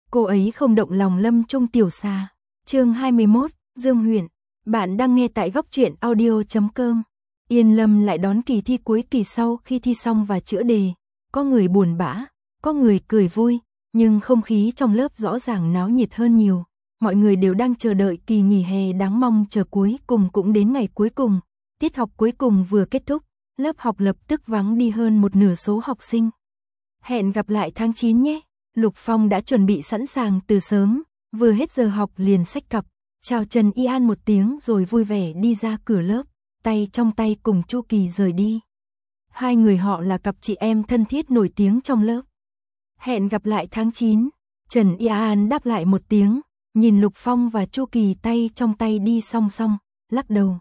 cô ấy không động lòng Lâm Trung Tiểu Xà. Chương 21, Dương Huyền. Bạn đang nghe tại góc truyện audio.com. Yên Lâm lại đón kỳ thi cuối kỳ sau khi thi xong và chữa đề. Có người buồn bã, có người cười vui, nhưng không khí trong lớp rõ ràng náo nhiệt hơn nhiều. Mọi người đều đang chờ đợi kỳ nghỉ hè đáng mong chờ cuối cùng cũng đến ngày cuối cùng. Tiết học cuối cùng vừa kết thúc, lớp học lập tức vắng đi hơn một nửa số học sinh. Hẹn gặp lại tháng 9 nhé. Lục Phong đã chuẩn bị sẵn sàng từ sớm, vừa hết giờ học liền xách cặp, chào Trần Y An một tiếng rồi vui vẻ đi ra cửa lớp, tay trong tay cùng Chu Kỳ rời đi. Hai người họ là cặp chị em thân thiết nổi tiếng trong lớp. Hẹn gặp lại tháng 9, Trần Y An đáp lại một tiếng, nhìn Lục Phong và Chu Kỳ tay trong tay đi song song, lắc đầu.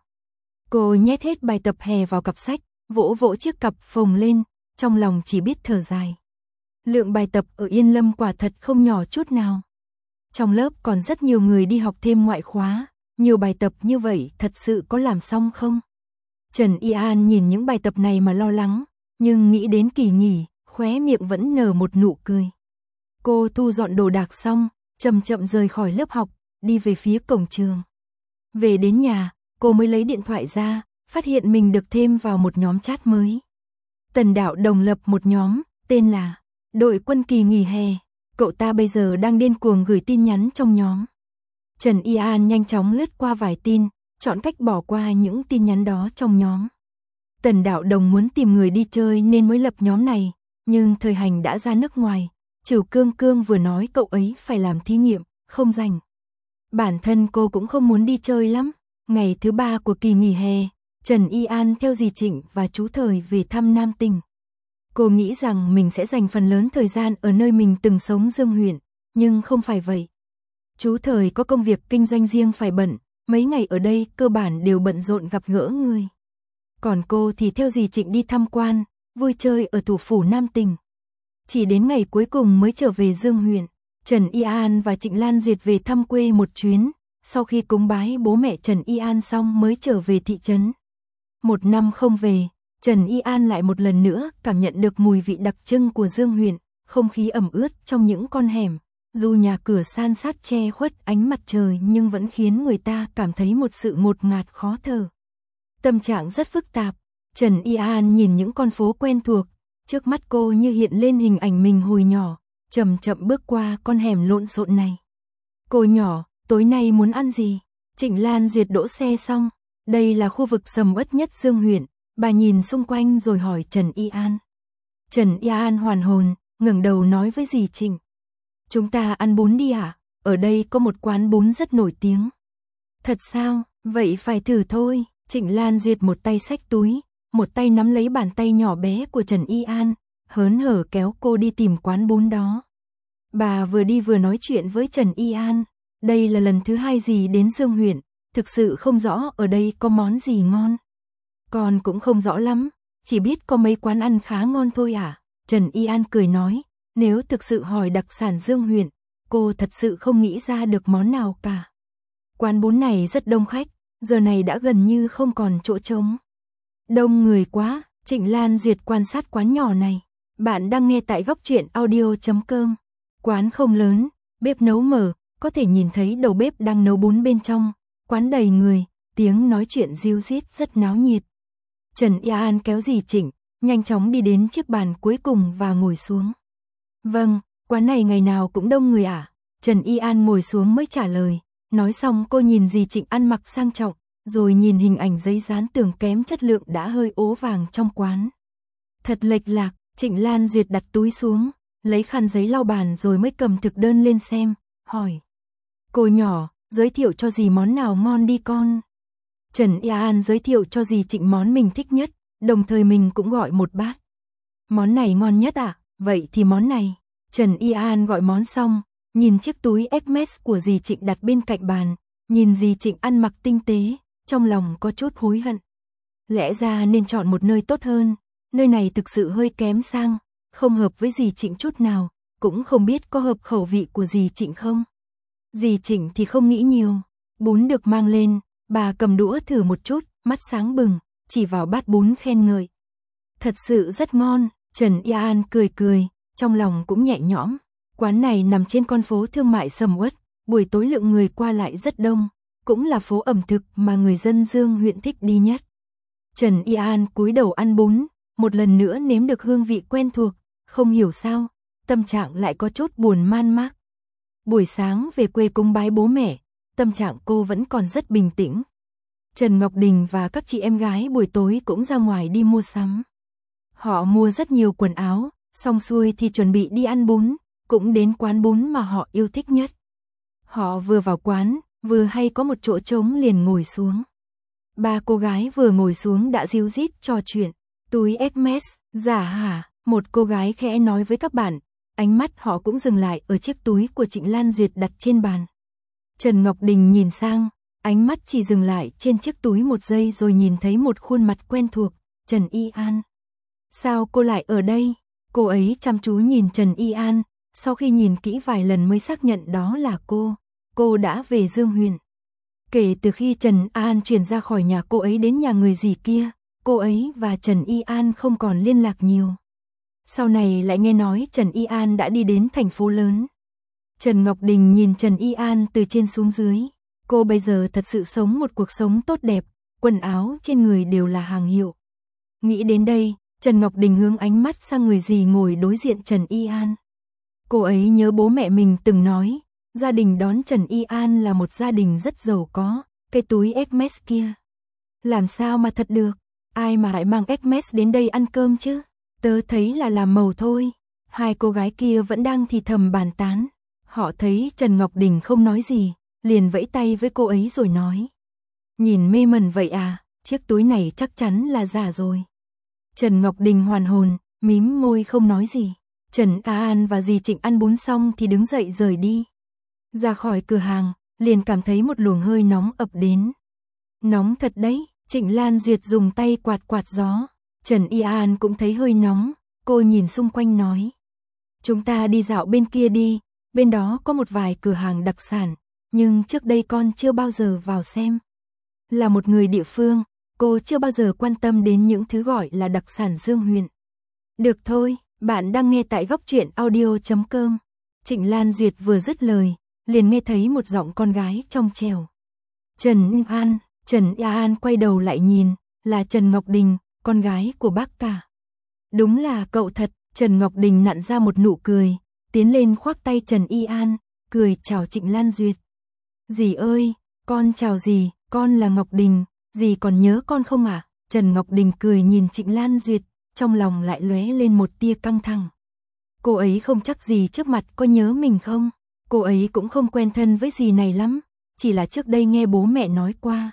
Cô nhét hết bài tập hè vào cặp sách, vỗ vỗ chiếc cặp phồng lên, trong lòng chỉ biết thở dài. Lượng bài tập ở Yên Lâm quả thật không nhỏ chút nào. Trong lớp còn rất nhiều người đi học thêm ngoại khóa, nhiều bài tập như vậy thật sự có làm xong không? Trần Y An nhìn những bài tập này mà lo lắng, nhưng nghĩ đến kỳ nghỉ, khóe miệng vẫn nở một nụ cười. Cô thu dọn đồ đạc xong, chậm chậm rời khỏi lớp học, đi về phía cổng trường. Về đến nhà, cô mới lấy điện thoại ra, phát hiện mình được thêm vào một nhóm chat mới. Tần Đạo Đồng lập một nhóm, tên là Đội Quân Kỳ Nghỉ Hè. Cậu ta bây giờ đang điên cuồng gửi tin nhắn trong nhóm. Trần Y An nhanh chóng lướt qua vài tin, chọn cách bỏ qua những tin nhắn đó trong nhóm. Tần Đạo Đồng muốn tìm người đi chơi nên mới lập nhóm này, nhưng Thời Hành đã ra nước ngoài. Trửu Cương Cương vừa nói cậu ấy phải làm thí nghiệm, không rảnh. Bản thân cô cũng không muốn đi chơi lắm. Ngày thứ 3 của kỳ nghỉ hè, Trần Y An theo dì Trịnh và chú Thời về thăm Nam Tỉnh. Cô nghĩ rằng mình sẽ dành phần lớn thời gian ở nơi mình từng sống Dương Huyện, nhưng không phải vậy. Chú Thời có công việc kinh doanh riêng phải bận, mấy ngày ở đây cơ bản đều bận rộn gặp gỡ người. Còn cô thì theo dì Trịnh đi tham quan, vui chơi ở thủ phủ Nam Tỉnh. Chỉ đến ngày cuối cùng mới trở về Dương Huyện. Trần Y An và Trịnh Lan Duyệt về thăm quê một chuyến, sau khi cúng bái bố mẹ Trần Y An xong mới trở về thị trấn. Một năm không về, Trần Y An lại một lần nữa cảm nhận được mùi vị đặc trưng của Dương Huyện, không khí ẩm ướt trong những con hẻm, dù nhà cửa san sát che khuất ánh mặt trời nhưng vẫn khiến người ta cảm thấy một sự ngột ngạt khó thở. Tâm trạng rất phức tạp, Trần Y An nhìn những con phố quen thuộc, trước mắt cô như hiện lên hình ảnh mình hồi nhỏ, chậm chậm bước qua con hẻm lộn xộn này. Cô nhỏ, tối nay muốn ăn gì? Trịnh Lan Duyệt đỗ xe xong, đây là khu vực sầm uất nhất Dương Huyện, bà nhìn xung quanh rồi hỏi Trần Y An. Trần Y An hoàn hồn, ngẩng đầu nói với dì Trịnh. Chúng ta ăn bún đi à? Ở đây có một quán bún rất nổi tiếng. Thật sao? Vậy phải thử thôi. Trịnh Lan Duyệt một tay xách túi, một tay nắm lấy bàn tay nhỏ bé của Trần Y An, hớn hở kéo cô đi tìm quán bún đó. Bà vừa đi vừa nói chuyện với Trần Y An. Đây là lần thứ 2 dì đến Dương Huyện, thực sự không rõ ở đây có món gì ngon. Con cũng không rõ lắm, chỉ biết có mấy quán ăn khá ngon thôi à. Trần Y An cười nói, nếu thực sự hỏi đặc sản Dương Huyện, cô thật sự không nghĩ ra được món nào cả. Quán bún này rất đông khách, giờ này đã gần như không còn chỗ trống. Đông người quá, Trịnh Lan Duyệt quan sát quán nhỏ này. Bạn đang nghe tại góc truyện audio.com. Quán không lớn, bếp nấu mở, có thể nhìn thấy đầu bếp đang nấu bún bên trong. Quán đầy người, tiếng nói chuyện ríu rít rất náo nhiệt. Trần Y An kéo dì Trịnh, nhanh chóng đi đến chiếc bàn cuối cùng và ngồi xuống. Vâng, quán này ngày nào cũng đông người à? Trần Y An ngồi xuống mới trả lời. Nói xong cô nhìn dì Trịnh ăn mặc sang trọng, rồi nhìn hình ảnh giấy dán tường kém chất lượng đã hơi ố vàng trong quán. Thật lệch lạc, Trịnh Lan Duyệt đặt túi xuống, lấy khăn giấy lau bàn rồi mới cầm thực đơn lên xem, hỏi. Cô nhỏ, giới thiệu cho dì món nào ngon đi con. Trần Y An giới thiệu cho dì Trịnh món mình thích nhất, đồng thời mình cũng gọi một bát. Món này ngon nhất à? Vậy thì món này. Trần Y An gọi món xong, nhìn chiếc túi Hermes của dì Trịnh đặt bên cạnh bàn, nhìn dì Trịnh ăn mặc tinh tế, trong lòng có chút hối hận. Lẽ ra nên chọn một nơi tốt hơn, nơi này thực sự hơi kém sang, không hợp với dì Trịnh chút nào, cũng không biết có hợp khẩu vị của dì Trịnh không. Dì Trịnh thì không nghĩ nhiều, bún được mang lên, bà cầm đũa thử một chút, mắt sáng bừng, chỉ vào bát bún khen ngợi. Thật sự rất ngon, Trần Y An cười cười, trong lòng cũng nhẹ nhõm. Quán này nằm trên con phố thương mại sầm uất, buổi tối lượng người qua lại rất đông, cũng là phố ẩm thực mà người dân Dương huyện thích đi nhất. Trần Y An cúi đầu ăn bún, một lần nữa nếm được hương vị quen thuộc, không hiểu sao, tâm trạng lại có chút buồn man mác. Buổi sáng về quê cúng bái bố mẹ, tâm trạng cô vẫn còn rất bình tĩnh. Trần Ngọc Đình và các chị em gái buổi tối cũng ra ngoài đi mua sắm. Họ mua rất nhiều quần áo, xong xuôi thì chuẩn bị đi ăn bún, cũng đến quán bún mà họ yêu thích nhất. Họ vừa vào quán, vừa hay có một chỗ trống liền ngồi xuống. Ba cô gái vừa ngồi xuống đã ríu rít trò chuyện. Túi Hermes, giả hả? Một cô gái khẽ nói với các bạn, ánh mắt họ cũng dừng lại ở chiếc túi của Trịnh Lan Duyệt đặt trên bàn. Trần Ngọc Đình nhìn sang, ánh mắt chỉ dừng lại trên chiếc túi một giây rồi nhìn thấy một khuôn mặt quen thuộc, Trần Y An. Sao cô lại ở đây? Cô ấy chăm chú nhìn Trần Y An, sau khi nhìn kỹ vài lần mới xác nhận đó là cô đã về Dương huyện. Kể từ khi Trần An chuyển ra khỏi nhà cô ấy đến nhà người dì kia, cô ấy và Trần Y An không còn liên lạc nhiều. Sau này lại nghe nói Trần Y An đã đi đến thành phố lớn. Trần Ngọc Đình nhìn Trần Y An từ trên xuống dưới. Cô bây giờ thật sự sống một cuộc sống tốt đẹp, quần áo trên người đều là hàng hiệu. Nghĩ đến đây, Trần Ngọc Đình hướng ánh mắt sang người dì ngồi đối diện Trần Y An. Cô ấy nhớ bố mẹ mình từng nói, gia đình đón Trần Y An là một gia đình rất giàu có, cái túi Hermes kia. Làm sao mà thật được, ai mà lại mang Hermes đến đây ăn cơm chứ, tớ thấy là làm màu thôi. Hai cô gái kia vẫn đang thì thầm bàn tán, họ thấy Trần Ngọc Đình không nói gì, liền vẫy tay với cô ấy rồi nói. Nhìn mê mẩn vậy à, chiếc túi này chắc chắn là giả rồi. Trần Ngọc Đình hoàn hồn, mím môi không nói gì. Trần An và dì Trịnh ăn bún xong thì đứng dậy rời đi. Ra khỏi cửa hàng, liền cảm thấy một luồng hơi nóng ập đến. Nóng thật đấy, Trịnh Lan Duyệt dùng tay quạt gió. Trần Y An cũng thấy hơi nóng, cô nhìn xung quanh nói. Chúng ta đi dạo bên kia đi, bên đó có một vài cửa hàng đặc sản, nhưng trước đây con chưa bao giờ vào xem. Là một người địa phương, cô chưa bao giờ quan tâm đến những thứ gọi là đặc sản Dương huyện. Được thôi, bạn đang nghe tại góc truyện audio.com. Trịnh Lan Duyệt vừa dứt lời, liền nghe thấy một giọng con gái trong trẻo. Trần Y An quay đầu lại nhìn, là Trần Ngọc Đình, con gái của bác cả. Đúng là cậu thật, Trần Ngọc Đình nặn ra một nụ cười, tiến lên khoác tay Trần Y An, cười chào Trịnh Lan Duyệt. Dì ơi, con chào dì, con là Ngọc Đình, dì còn nhớ con không ạ? Trần Ngọc Đình cười nhìn Trịnh Lan Duyệt, trong lòng lại lóe lên một tia căng thẳng. Cô ấy không chắc dì trước mặt có nhớ mình không? Cô ấy cũng không quen thân với dì này lắm, chỉ là trước đây nghe bố mẹ nói qua.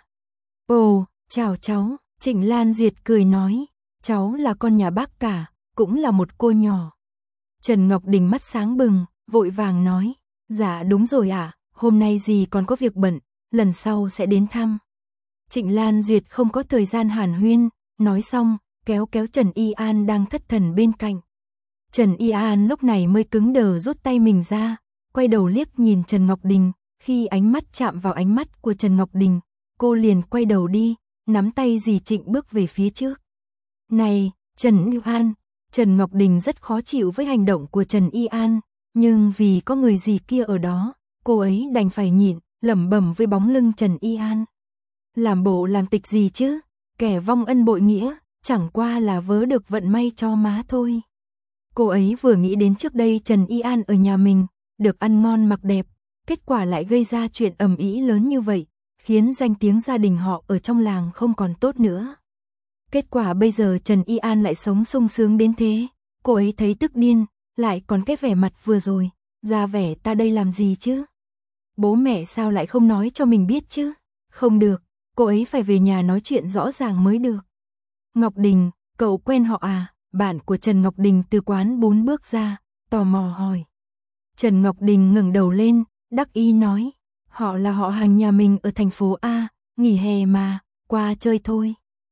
Ồ, chào cháu, Trịnh Lan Duyệt cười nói, cháu là con nhà bác cả, cũng là một cô nhỏ. Trần Ngọc Đình mắt sáng bừng, vội vàng nói, dạ đúng rồi ạ, hôm nay dì còn có việc bận, lần sau sẽ đến thăm. Trịnh Lan Duyệt không có thời gian hàn huyên, nói xong, kéo Trần Y An đang thất thần bên cạnh. Trần Y An lúc này mới cứng đờ rút tay mình ra, quay đầu liếc nhìn Trần Ngọc Đình, khi ánh mắt chạm vào ánh mắt của Trần Ngọc Đình, cô liền quay đầu đi, nắm tay dì Trịnh bước về phía trước. Này, Trần Y An, Trần Ngọc Đình rất khó chịu với hành động của Trần Y An, nhưng vì có người dì kia ở đó, cô ấy đành phải nhịn, lẩm bẩm với bóng lưng Trần Y An. Làm bộ làm tịch gì chứ, kẻ vong ân bội nghĩa, chẳng qua là vớ được vận may cho má thôi. Cô ấy vừa nghĩ đến trước đây Trần Y An ở nhà mình, được ăn ngon mặc đẹp, kết quả lại gây ra chuyện ầm ĩ lớn như vậy, khiến danh tiếng gia đình họ ở trong làng không còn tốt nữa. Kết quả bây giờ Trần Y An lại sống sung sướng đến thế, cô ấy thấy tức điên, lại còn cái vẻ mặt vừa rồi, ra vẻ ta đây làm gì chứ? Bố mẹ sao lại không nói cho mình biết chứ? Không được, cô ấy phải về nhà nói chuyện rõ ràng mới được. Ngọc Đình, cậu quen họ à? Bạn của Trần Ngọc Đình từ quán bún bước ra, tò mò hỏi. Trần Ngọc Đình ngẩng đầu lên, đắc ý nói, họ là họ hàng nhà mình ở thành phố A, nghỉ hè mà, qua chơi thôi.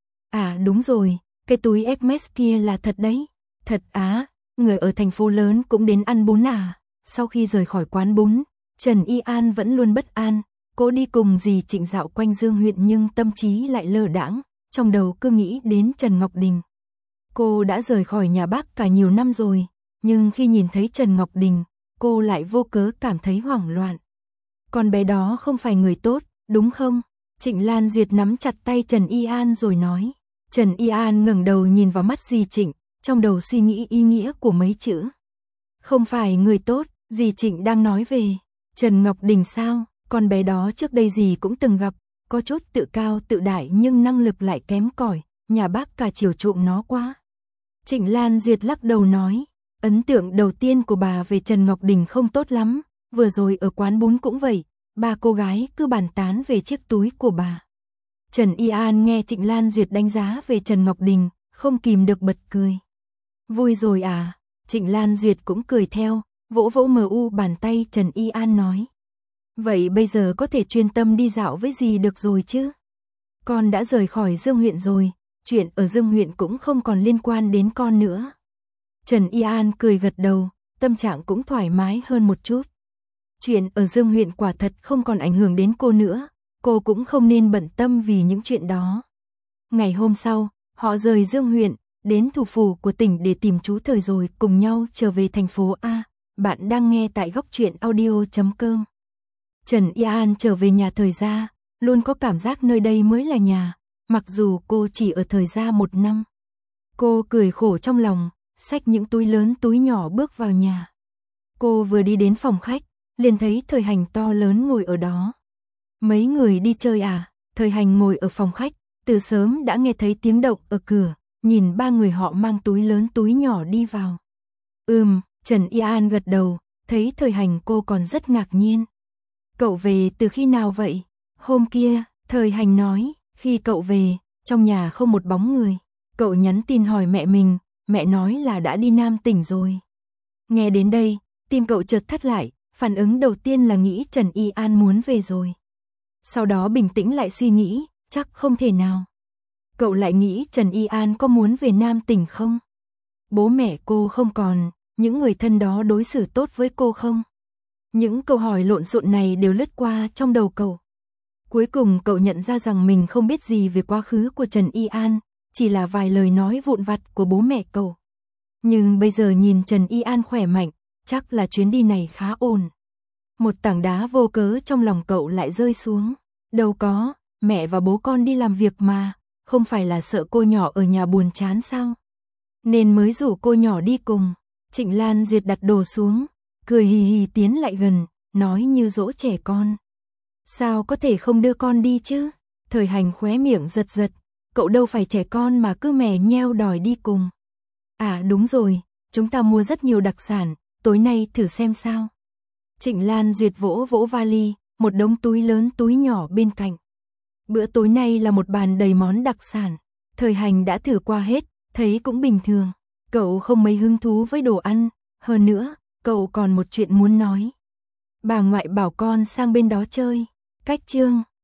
À đúng rồi, cái túi Hermes kia là thật đấy. Thật á, người ở thành phố lớn cũng đến ăn bún à? Sau khi rời khỏi quán bún, Trần Y An vẫn luôn bất an, cô đi cùng dì Trịnh dạo quanh Dương huyện nhưng tâm trí lại lơ đãng, trong đầu cứ nghĩ đến Trần Ngọc Đình. Cô đã rời khỏi nhà bác cả nhiều năm rồi, nhưng khi nhìn thấy Trần Ngọc Đình, cô lại vô cớ cảm thấy hoảng loạn. Con bé đó không phải người tốt, đúng không? Trịnh Lan Duyệt nắm chặt tay Trần Y An rồi nói. Trần Y An ngẩng đầu nhìn vào mắt dì Trịnh, trong đầu suy nghĩ ý nghĩa của mấy chữ. Không phải người tốt, dì Trịnh đang nói về Trần Ngọc Đình sao? Con bé đó trước đây dì cũng từng gặp, có chút tự cao tự đại nhưng năng lực lại kém cỏi, nhà bác cả chiều chuộng nó quá. Trịnh Lan Duyệt lắc đầu nói, ấn tượng đầu tiên của bà về Trần Ngọc Đình không tốt lắm, vừa rồi ở quán bún cũng vậy, ba cô gái cứ bàn tán về chiếc túi của bà. Trần Y An nghe Trịnh Lan Duyệt đánh giá về Trần Ngọc Đình, không kìm được bật cười. Vui rồi à? Trịnh Lan Duyệt cũng cười theo, vỗ vỗ mờ bàn tay Trần Y An nói. Vậy bây giờ có thể chuyên tâm đi dạo với dì được rồi chứ? Con đã rời khỏi Dương huyện rồi, chuyện ở Dương huyện cũng không còn liên quan đến con nữa. Trần Y An cười gật đầu, tâm trạng cũng thoải mái hơn một chút. Chuyện ở Dương huyện quả thật không còn ảnh hưởng đến cô nữa, cô cũng không nên bận tâm vì những chuyện đó. Ngày hôm sau, họ rời Dương huyện, đến thủ phủ của tỉnh để tìm chú Thời rồi cùng nhau trở về thành phố A. Bạn đang nghe tại Góc Truyện Audio.com. Trần Y An trở về nhà Thời gia, luôn có cảm giác nơi đây mới là nhà, mặc dù cô chỉ ở Thời gia 1 năm. Cô cười khổ trong lòng, xách những túi lớn túi nhỏ bước vào nhà. Cô vừa đi đến phòng khách, liền thấy Thời Hành to lớn ngồi ở đó. Mấy người đi chơi à? Thời Hành ngồi ở phòng khách, từ sớm đã nghe thấy tiếng động ở cửa, nhìn ba người họ mang túi lớn túi nhỏ đi vào. Trần Y An gật đầu, thấy Thời Hành cô còn rất ngạc nhiên. Cậu về từ khi nào vậy? Hôm kia, Thời Hành nói, khi cậu về, trong nhà không một bóng người. Cậu nhắn tin hỏi mẹ mình, mẹ nói là đã đi Nam tỉnh rồi. Nghe đến đây, tim cậu chợt thắt lại, phản ứng đầu tiên là nghĩ Trần Y An muốn về rồi. Sau đó bình tĩnh lại suy nghĩ, chắc không thể nào. Cậu lại nghĩ Trần Y An có muốn về Nam tỉnh không? Bố mẹ cô không còn, những người thân đó đối xử tốt với cô không? Những câu hỏi lộn xộn này đều lướt qua trong đầu cậu. Cuối cùng cậu nhận ra rằng mình không biết gì về quá khứ của Trần Y An, chỉ là vài lời nói vụn vặt của bố mẹ cậu. Nhưng bây giờ nhìn Trần Y An khỏe mạnh, chắc là chuyến đi này khá ổn. Một tảng đá vô cớ trong lòng cậu lại rơi xuống. Đâu có, mẹ và bố con đi làm việc mà, không phải là sợ cô nhỏ ở nhà buồn chán sao? Nên mới rủ cô nhỏ đi cùng. Trịnh Lan Duyệt đặt đồ xuống, cười hì hì tiến lại gần, nói như dỗ trẻ con. Sao có thể không đưa con đi chứ? Thời Hành khóe miệng giật giật, cậu đâu phải trẻ con mà cứ mè nheo đòi đi cùng. À đúng rồi, chúng ta mua rất nhiều đặc sản, tối nay thử xem sao. Trịnh Lan Duyệt vỗ vỗ vali, một đống túi lớn túi nhỏ bên cạnh. Bữa tối nay là một bàn đầy món đặc sản, Thời Hành đã thử qua hết, thấy cũng bình thường. Cậu không mấy hứng thú với đồ ăn, hơn nữa, cậu còn một chuyện muốn nói. Bà ngoại bảo con sang bên đó chơi. Cách chương